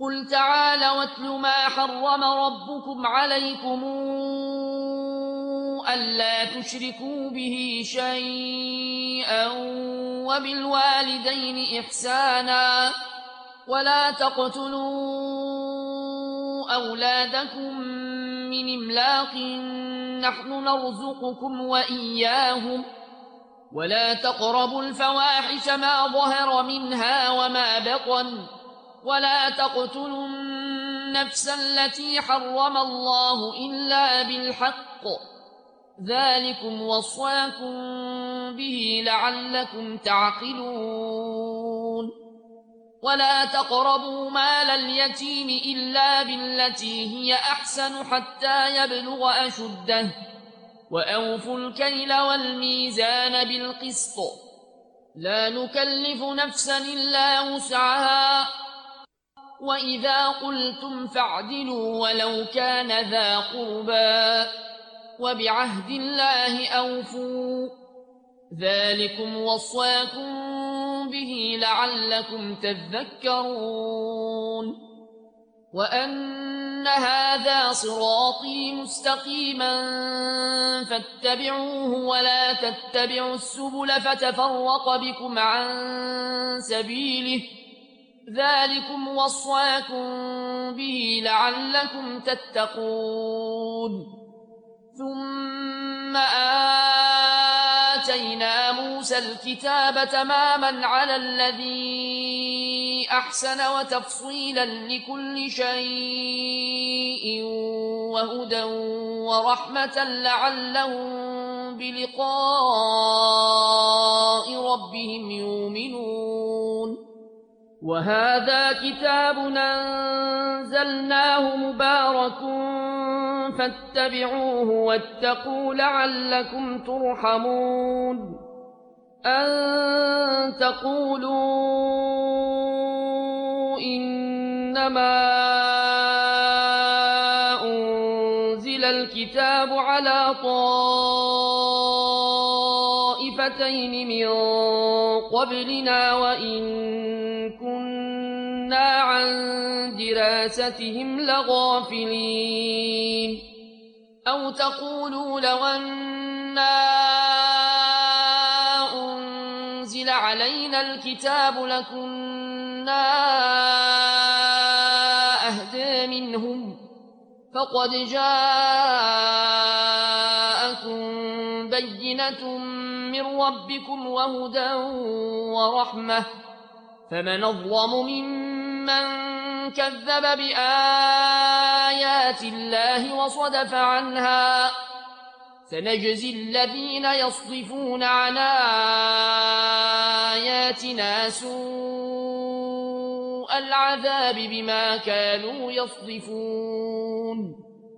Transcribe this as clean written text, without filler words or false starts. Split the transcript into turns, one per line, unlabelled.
قل تعالوا واتل ما حرم ربكم عليكم ألا تشركوا به شيئا وبالوالدين إحسانا ولا تقتلوا أولادكم من إملاق نحن نرزقكم وإياهم ولا تقربوا الفواحش ما ظهر منها وما بطن ولا تقتلوا النفس التي حرم الله إلا بالحق ذلكم وصاكم به لعلكم تعقلون ولا تقربوا مال اليتيم إلا بالتي هي أحسن حتى يبلغ أشده وأوفوا الكيل والميزان بالقسط لا نكلف نفسا إلا وسعها وإذا قلتم فاعدلوا ولو كان ذا قربى وبعهد الله أوفوا ذلكم وصاكم به لعلكم تذكرون وأن هذا صراطي مستقيما فاتبعوه ولا تتبعوا السبل فتفرق بكم عن سبيله ذلكم وصاكم به لعلكم تتقون ثم آتينا موسى الكتاب تماما على الذي أحسن وتفصيلا لكل شيء وهدى ورحمة لعلهم بلقاء ربهم يؤمنون وهذا كتاب أنزلناه مبارك فاتبعوه واتقوا لعلكم ترحمون أن تقولوا إنما أنزل الكتاب على طائفتين من قبلنا وإن كنا عن دراستهم لغافلين أو تقولوا لو أنا أنزل علينا الكتاب لكنا أهدى منهم فقد جاءكم بينة من ربكم وهدى ورحمة فمن أظلم ممن كذب بآيات الله وصدف عنها سنجزي الذين يصدفون عن آياتنا سوء العذاب بما كانوا يصدفون